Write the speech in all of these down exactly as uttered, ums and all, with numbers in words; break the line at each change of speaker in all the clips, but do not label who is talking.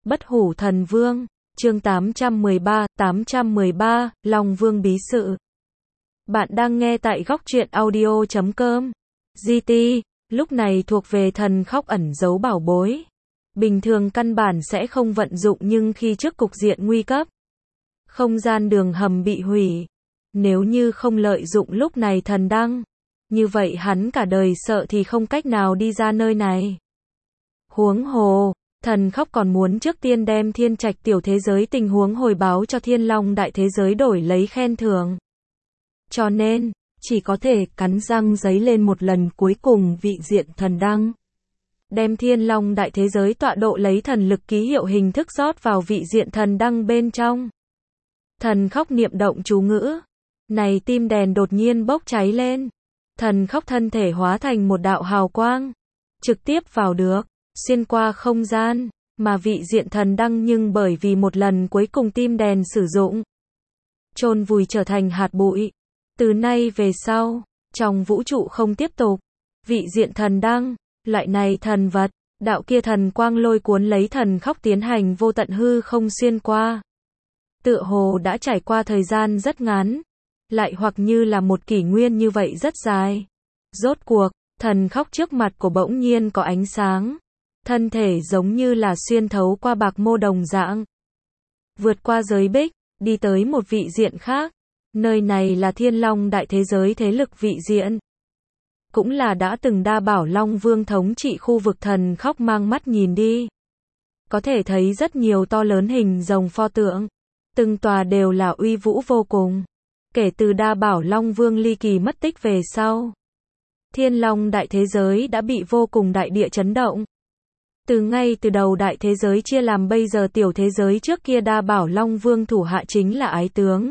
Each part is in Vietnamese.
Bất hủ thần vương, chương tám trăm mười ba, tám trăm mười ba, Long Vương bí sự. Bạn đang nghe tại góc truyện audio chấm com. giê tê, lúc này thuộc về thần khóc ẩn giấu bảo bối. Bình thường căn bản sẽ không vận dụng nhưng khi trước cục diện nguy cấp, không gian đường hầm bị hủy. Nếu như không lợi dụng lúc này thần đăng, như vậy hắn cả đời sợ thì không cách nào đi ra nơi này. Huống hồ, thần khóc còn muốn trước tiên đem thiên trạch tiểu thế giới tình huống hồi báo cho thiên long đại thế giới đổi lấy khen thưởng. Cho nên, chỉ có thể cắn răng giấy lên một lần cuối cùng vị diện thần đăng. Đem thiên long đại thế giới tọa độ lấy thần lực ký hiệu hình thức rót vào vị diện thần đăng bên trong. Thần khóc niệm động chú ngữ. Này tim đèn đột nhiên bốc cháy lên. Thần khóc thân thể hóa thành một đạo hào quang. Trực tiếp vào được, xuyên qua không gian, mà vị diện thần đăng nhưng bởi vì một lần cuối cùng tim đèn sử dụng, chôn vùi trở thành hạt bụi. Từ nay về sau, trong vũ trụ không tiếp tục. Vị diện thần đăng, loại này thần vật, đạo kia thần quang lôi cuốn lấy thần khóc tiến hành vô tận hư không xuyên qua. Tựa hồ đã trải qua thời gian rất ngắn, lại hoặc như là một kỷ nguyên như vậy rất dài. Rốt cuộc, thần khóc trước mặt của bỗng nhiên có ánh sáng. Thân thể giống như là xuyên thấu qua bạc mô đồng dạng. Vượt qua giới bích, đi tới một vị diện khác. Nơi này là thiên long đại thế giới thế lực vị diện. Cũng là đã từng đa bảo Long Vương thống trị khu vực thần khóc mang mắt nhìn đi. Có thể thấy rất nhiều to lớn hình rồng pho tượng. Từng tòa đều là uy vũ vô cùng. Kể từ đa bảo Long Vương ly kỳ mất tích về sau, thiên long đại thế giới đã bị vô cùng đại địa chấn động. Từ ngay từ đầu đại thế giới chia làm bây giờ tiểu thế giới trước kia đa bảo Long Vương thủ hạ chính là ái tướng.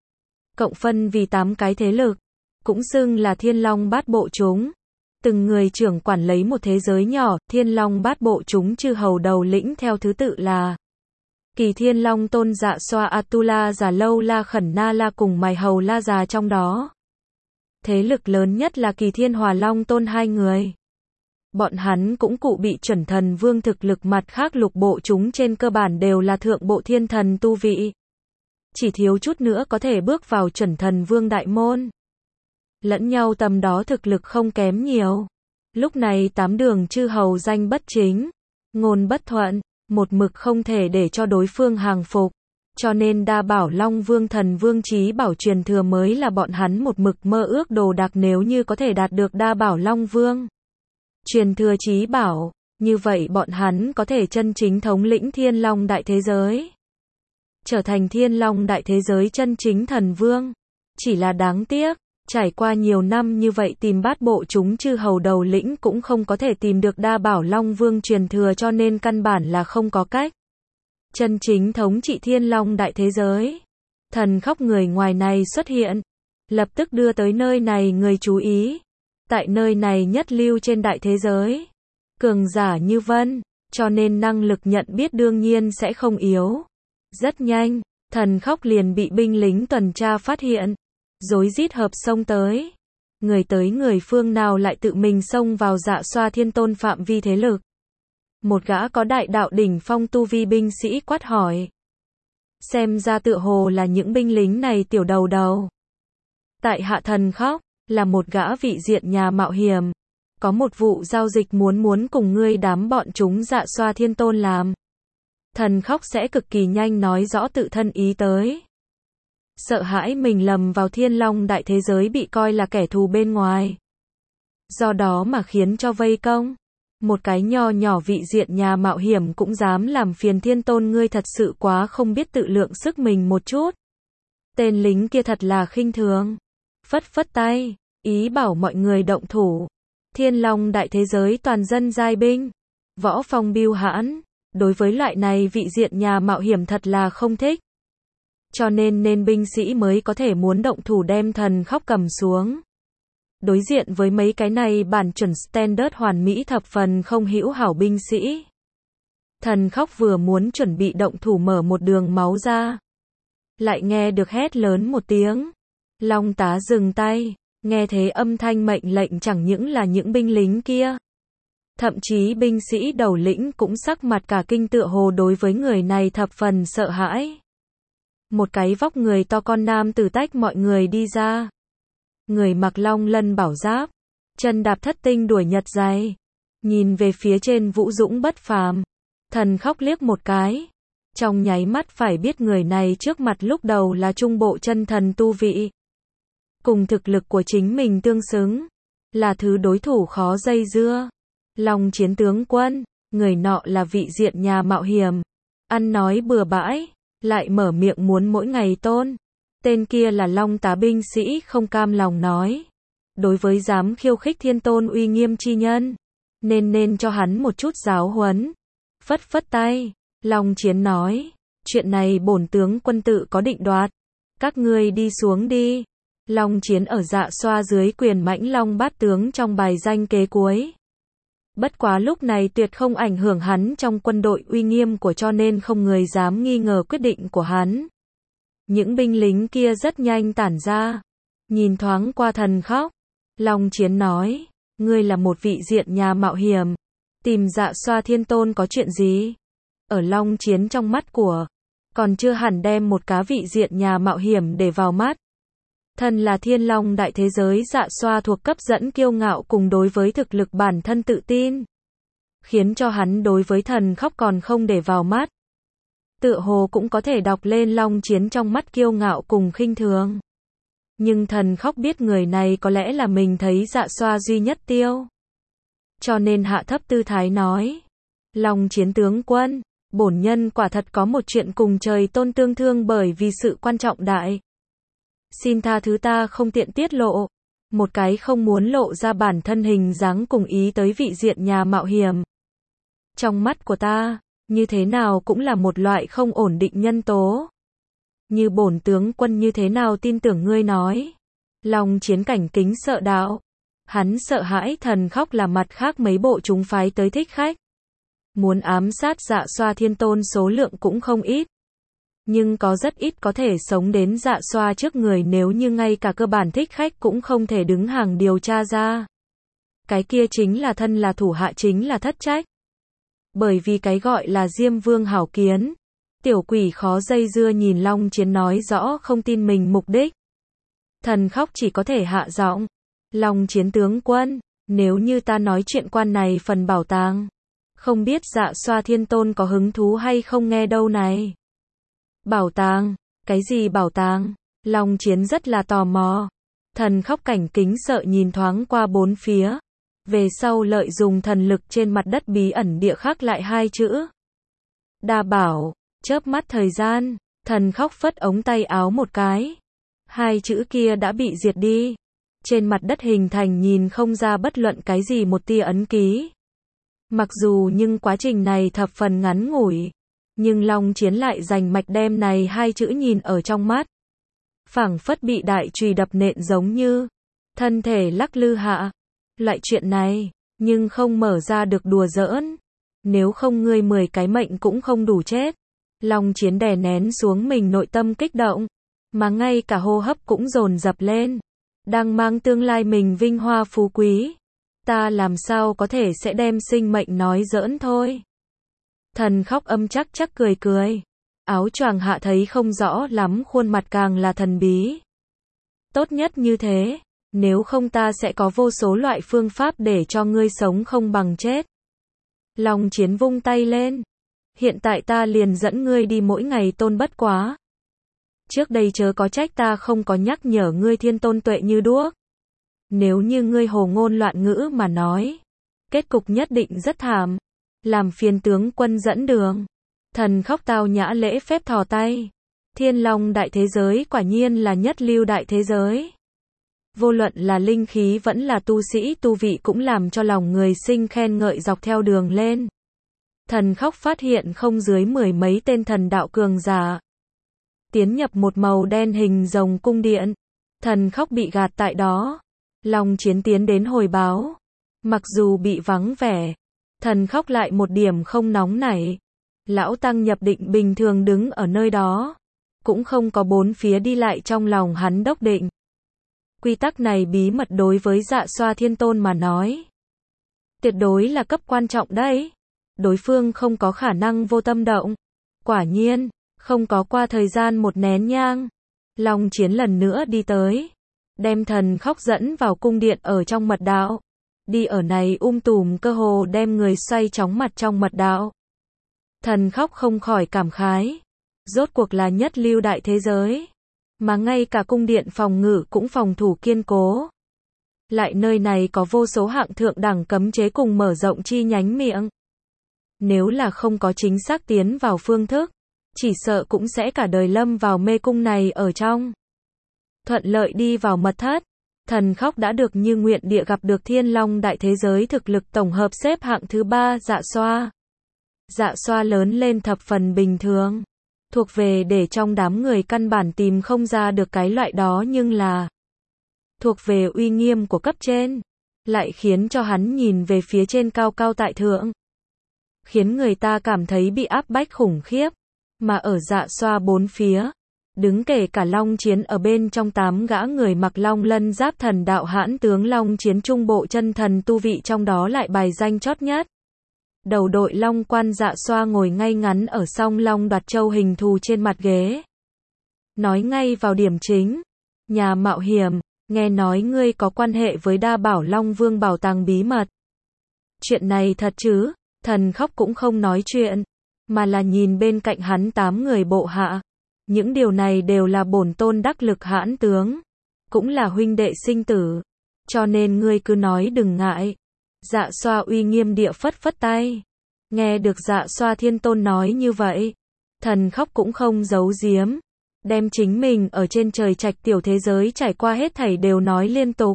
Cộng phân vì tám cái thế lực, cũng xưng là thiên long bát bộ chúng. Từng người trưởng quản lấy một thế giới nhỏ, thiên long bát bộ chúng chư hầu đầu lĩnh theo thứ tự là Kỳ Thiên Long Tôn Dạ Xoa Atula Già Lâu La Khẩn Na La cùng Mài Hầu La Già trong đó. Thế lực lớn nhất là Kỳ Thiên Hòa Long Tôn hai người. Bọn hắn cũng cụ bị chuẩn thần vương thực lực, mặt khác lục bộ chúng trên cơ bản đều là thượng bộ thiên thần tu vị. Chỉ thiếu chút nữa có thể bước vào chuẩn thần vương đại môn. Lẫn nhau tầm đó thực lực không kém nhiều. Lúc này tám đường chư hầu danh bất chính, ngôn bất thuận, một mực không thể để cho đối phương hàng phục. Cho nên đa bảo Long Vương thần vương chí bảo truyền thừa mới là bọn hắn một mực mơ ước đồ đạc, nếu như có thể đạt được đa bảo Long Vương truyền thừa chí bảo, như vậy bọn hắn có thể chân chính thống lĩnh thiên long đại thế giới. Trở thành thiên long đại thế giới chân chính thần vương. Chỉ là đáng tiếc, trải qua nhiều năm như vậy tìm bát bộ chúng chư hầu đầu lĩnh cũng không có thể tìm được đa bảo Long Vương truyền thừa, cho nên căn bản là không có cách chân chính thống trị thiên long đại thế giới. Thần khóc người ngoài này xuất hiện, lập tức đưa tới nơi này người chú ý. Tại nơi này nhất lưu trên đại thế giới, cường giả như vân, cho nên năng lực nhận biết đương nhiên sẽ không yếu. Rất nhanh, thần khóc liền bị binh lính tuần tra phát hiện, rối rít hợp xông tới. Người tới người phương nào lại tự mình xông vào Dạ Xoa Thiên Tôn phạm vi thế lực. Một gã có đại đạo đỉnh phong tu vi binh sĩ quát hỏi. Xem ra tựa hồ là những binh lính này tiểu đầu đầu. Tại hạ thần khóc, là một gã vị diện nhà mạo hiểm. Có một vụ giao dịch muốn muốn cùng ngươi đám bọn chúng Dạ Xoa Thiên Tôn làm. Thần khóc sẽ cực kỳ nhanh nói rõ tự thân ý tới. Sợ hãi mình lầm vào thiên long đại thế giới bị coi là kẻ thù bên ngoài. Do đó mà khiến cho vây công. Một cái nho nhỏ vị diện nhà mạo hiểm cũng dám làm phiền Thiên Tôn, ngươi thật sự quá không biết tự lượng sức mình một chút. Tên lính kia thật là khinh thường. Phất phất tay, ý bảo mọi người động thủ. Thiên long đại thế giới toàn dân giai binh. Võ phong biêu hãn. Đối với loại này vị diện nhà mạo hiểm thật là không thích. Cho nên nên binh sĩ mới có thể muốn động thủ đem thần khóc cầm xuống. Đối diện với mấy cái này bản chuẩn standard hoàn mỹ thập phần không hữu hảo binh sĩ, thần khóc vừa muốn chuẩn bị động thủ mở một đường máu ra, lại nghe được hét lớn một tiếng. Long tá dừng tay. Nghe thế âm thanh mệnh lệnh chẳng những là những binh lính kia, Thậm chí binh sĩ đầu lĩnh cũng sắc mặt cả kinh, tựa hồ đối với người này thập phần sợ hãi. Một cái vóc người to con nam tử tách mọi người đi ra. Người mặc long lân bảo giáp, chân đạp thất tinh đuổi nhật dày, nhìn về phía trên vũ dũng bất phàm. Thần Khóc liếc một cái, trong nháy mắt phải biết người này trước mặt lúc đầu là trung bộ chân thần tu vị. Cùng thực lực của chính mình tương xứng, là thứ đối thủ khó dây dưa. Long Chiến tướng quân, người nọ là vị diện nhà mạo hiểm, ăn nói bừa bãi, lại mở miệng muốn mỗi ngày tôn. Tên kia là Long Tá binh sĩ không cam lòng nói, đối với dám khiêu khích thiên tôn uy nghiêm chi nhân, nên nên cho hắn một chút giáo huấn. Phất phất tay, Long Chiến nói, chuyện này bổn tướng quân tự có định đoạt, các ngươi đi xuống đi. Long Chiến ở Dạ Xoa dưới quyền Mãnh Long bát tướng trong bài danh kế cuối. Bất quá lúc này tuyệt không ảnh hưởng hắn trong quân đội uy nghiêm của, cho nên không người dám nghi ngờ quyết định của hắn. Những binh lính kia rất nhanh tản ra, nhìn thoáng qua Thần Khóc. Long Chiến nói, ngươi là một vị diện nhà mạo hiểm, tìm Dạ Xoa thiên tôn có chuyện gì? Ở Long Chiến trong mắt của, còn chưa hẳn đem một cá vị diện nhà mạo hiểm để vào mắt. Thân là thiên long đại thế giới, Dạ Xoa thuộc cấp dẫn kiêu ngạo cùng đối với thực lực bản thân tự tin, khiến cho hắn đối với Thần Khóc còn không để vào mắt. Tựa hồ cũng có thể đọc lên Long Chiến trong mắt kiêu ngạo cùng khinh thường. Nhưng Thần Khóc biết người này có lẽ là mình thấy Dạ Xoa duy nhất tiêu. Cho nên hạ thấp tư thái nói, Long Chiến tướng quân, bổn nhân quả thật có một chuyện cùng trời tôn tương thương, bởi vì sự quan trọng đại. Xin tha thứ ta không tiện tiết lộ. Một cái không muốn lộ ra bản thân hình dáng cùng ý tới vị diện nhà mạo hiểm. Trong mắt của ta, như thế nào cũng là một loại không ổn định nhân tố. Như bổn tướng quân như thế nào tin tưởng ngươi nói. Long Chiến cảnh kính sợ đạo. Hắn sợ hãi Thần Khóc là mặt khác mấy bộ chúng phái tới thích khách. Muốn ám sát Dạ Xoa thiên tôn số lượng cũng không ít. Nhưng có rất ít có thể sống đến Dạ Xoa trước người, nếu như ngay cả cơ bản thích khách cũng không thể đứng hàng điều tra ra. Cái kia chính là thân là thủ hạ, chính là thất trách. Bởi vì cái gọi là Diêm Vương hảo kiến. Tiểu quỷ khó dây dưa, nhìn Long Chiến nói rõ không tin mình mục đích. Thần Khóc chỉ có thể hạ giọng. Long Chiến tướng quân, nếu như ta nói chuyện quan này phần bảo tàng, không biết Dạ Xoa thiên tôn có hứng thú hay không nghe đâu này. Bảo tàng? Cái gì bảo tàng? Long Chiến rất là tò mò. Thần Khóc cảnh kính sợ nhìn thoáng qua bốn phía. Về sau lợi dùng thần lực trên mặt đất bí ẩn địa khắc lại hai chữ. Đa bảo. Chớp mắt thời gian, Thần Khóc phất ống tay áo một cái. Hai chữ kia đã bị diệt đi. Trên mặt đất hình thành nhìn không ra bất luận cái gì một tia ấn ký. Mặc dù nhưng quá trình này thập phần ngắn ngủi. Nhưng Long Chiến lại rành mạch đem này hai chữ nhìn ở trong mắt. Phảng phất bị đại chùy đập nện giống như. Thân thể lắc lư hạ. Loại chuyện này, nhưng không mở ra được đùa giỡn. Nếu không ngươi mười cái mệnh cũng không đủ chết. Long Chiến đè nén xuống mình nội tâm kích động. Mà ngay cả hô hấp cũng dồn dập lên. Đang mang tương lai mình vinh hoa phú quý. Ta làm sao có thể sẽ đem sinh mệnh nói giỡn thôi. Thần Khóc âm chắc chắc cười cười. Áo choàng hạ thấy không rõ lắm, khuôn mặt càng là thần bí. Tốt nhất như thế, nếu không ta sẽ có vô số loại phương pháp để cho ngươi sống không bằng chết. Long Chiến vung tay lên. Hiện tại ta liền dẫn ngươi đi mỗi ngày tôn bất quá. Trước đây chớ có trách ta không có nhắc nhở ngươi thiên tôn tuệ như đuốc. Nếu như ngươi hồ ngôn loạn ngữ mà nói, kết cục nhất định rất thảm. Làm phiền tướng quân dẫn đường. Thần Khóc tao nhã lễ phép thò tay. Thiên Long đại thế giới quả nhiên là nhất lưu đại thế giới. Vô luận là linh khí vẫn là tu sĩ tu vị cũng làm cho lòng người sinh khen ngợi dọc theo đường lên. Thần Khóc phát hiện không dưới mười mấy tên thần đạo cường giả. Tiến nhập một màu đen hình rồng cung điện. Thần Khóc bị gạt tại đó. Long Chiến tiến đến hồi báo. Mặc dù bị vắng vẻ, Thần Khóc lại một điểm không nóng nảy. Lão Tăng nhập định bình thường đứng ở nơi đó. Cũng không có bốn phía đi lại, trong lòng hắn đốc định. Quy tắc này bí mật đối với Dạ Xoa thiên tôn mà nói. Tuyệt đối là cấp quan trọng đấy. Đối phương không có khả năng vô tâm động. Quả nhiên, không có qua thời gian một nén nhang. Long Chiến lần nữa đi tới. Đem Thần Khóc dẫn vào cung điện ở trong mật đạo. Đi ở này um tùm cơ hồ đem người xoay chóng mặt trong mật đạo. Thần Khóc không khỏi cảm khái. Rốt cuộc là nhất lưu đại thế giới. Mà ngay cả cung điện phòng ngự cũng phòng thủ kiên cố. Lại nơi này có vô số hạng thượng đẳng cấm chế cùng mở rộng chi nhánh miệng. Nếu là không có chính xác tiến vào phương thức, chỉ sợ cũng sẽ cả đời lâm vào mê cung này ở trong. Thuận lợi đi vào mật thất. Thần Khóc đã được như nguyện địa gặp được thiên long đại thế giới thực lực tổng hợp xếp hạng thứ ba Dạ Xoa. Dạ Xoa lớn lên thập phần bình thường. Thuộc về để trong đám người căn bản tìm không ra được cái loại đó nhưng là thuộc về uy nghiêm của cấp trên. Lại khiến cho hắn nhìn về phía trên cao cao tại thượng. Khiến người ta cảm thấy bị áp bách khủng khiếp. Mà ở Dạ Xoa bốn phía, đứng kể cả Long Chiến ở bên trong tám gã người mặc long lân giáp thần đạo hãn tướng Long Chiến trung bộ chân thần tu vị trong đó lại bài danh chót nhất. Đầu đội long quan Dạ Xoa ngồi ngay ngắn ở song long đoạt châu hình thù trên mặt ghế. Nói ngay vào điểm chính. Nhà mạo hiểm, nghe nói ngươi có quan hệ với Đa Bảo Long Vương bảo tàng bí mật. Chuyện này thật chứ? Thần Khóc cũng không nói chuyện, mà là nhìn bên cạnh hắn tám người bộ hạ. Những điều này đều là bổn tôn đắc lực hãn tướng, cũng là huynh đệ sinh tử, cho nên ngươi cứ nói đừng ngại. Dạ Xoa uy nghiêm địa phất phất tay. Nghe được Dạ Xoa Thiên Tôn nói như vậy, Thần Khóc cũng không giấu giếm, đem chính mình ở trên trời trạch tiểu thế giới trải qua hết thảy đều nói liên tục.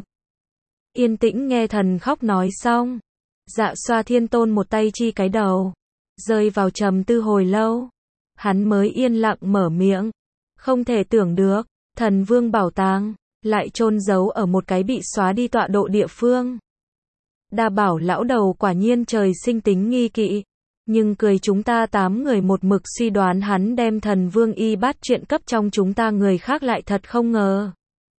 Yên tĩnh nghe Thần Khóc nói xong, Dạ Xoa Thiên Tôn một tay chi cái đầu, rơi vào trầm tư hồi lâu, hắn mới yên lặng mở miệng. Không thể tưởng được, Thần Vương bảo tàng lại chôn giấu ở một cái bị xóa đi tọa độ địa phương. Đa Bảo lão đầu quả nhiên trời sinh tính nghi kỵ, nhưng cười chúng ta tám người một mực suy đoán hắn đem Thần Vương y bát chuyện cấp trong chúng ta người khác lại thật không ngờ.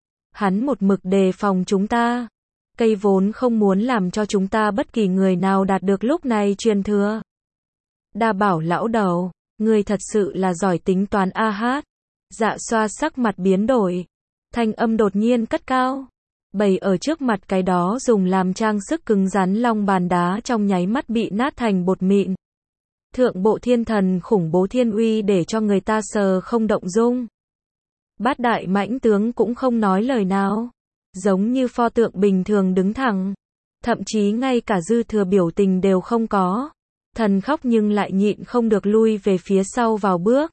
Hắn một mực đề phòng chúng ta, cây vốn không muốn làm cho chúng ta bất kỳ người nào đạt được lúc này truyền thừa. Đa Bảo lão đầu, ngươi thật sự là giỏi tính toán a hát. Dạ Xoa sắc mặt biến đổi, thanh âm đột nhiên cất cao. Bày ở trước mặt cái đó dùng làm trang sức cứng rắn long bàn đá trong nháy mắt bị nát thành bột mịn. Thượng bộ thiên thần khủng bố thiên uy để cho người ta sờ không động dung. Bát đại mãnh tướng cũng không nói lời nào, giống như pho tượng bình thường đứng thẳng, thậm chí ngay cả dư thừa biểu tình đều không có. Thần Khóc nhưng lại nhịn không được lui về phía sau vào bước.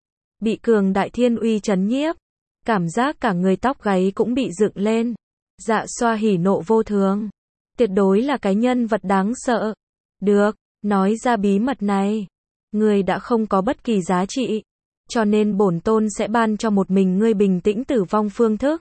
Bị cường đại thiên uy trấn nhiếp, cảm giác cả người tóc gáy cũng bị dựng lên. Dạ Xoa hỉ nộ vô thường, tuyệt đối là cái nhân vật đáng sợ. Được, nói ra bí mật này, ngươi đã không có bất kỳ giá trị, cho nên bổn tôn sẽ ban cho một mình ngươi bình tĩnh tử vong phương thức.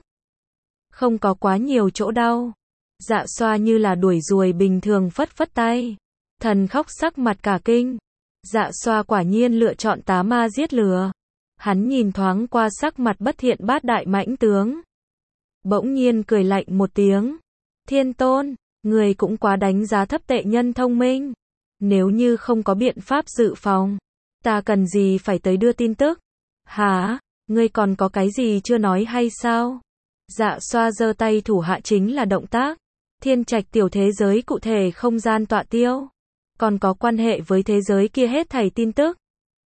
Không có quá nhiều chỗ đau. Dạ Xoa như là đuổi ruồi bình thường phất phất tay. Thần Khóc sắc mặt cả kinh. Dạ Xoa quả nhiên lựa chọn tá ma giết lừa. Hắn nhìn thoáng qua sắc mặt bất thiện bát đại mãnh tướng, bỗng nhiên cười lạnh một tiếng. Thiên Tôn, người cũng quá đánh giá thấp tệ nhân thông minh. Nếu như không có biện pháp dự phòng, ta cần gì phải tới đưa tin tức? Hả? Ngươi còn có cái gì chưa nói hay sao? Dạ Xoa giơ tay thủ hạ chính là động tác. Thiên trạch tiểu thế giới cụ thể không gian tọa tiêu, còn có quan hệ với thế giới kia hết thảy tin tức.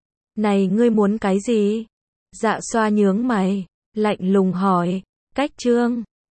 Này ngươi muốn cái gì? Dạ Xoa nhướng mày, lạnh lùng hỏi. Cách chương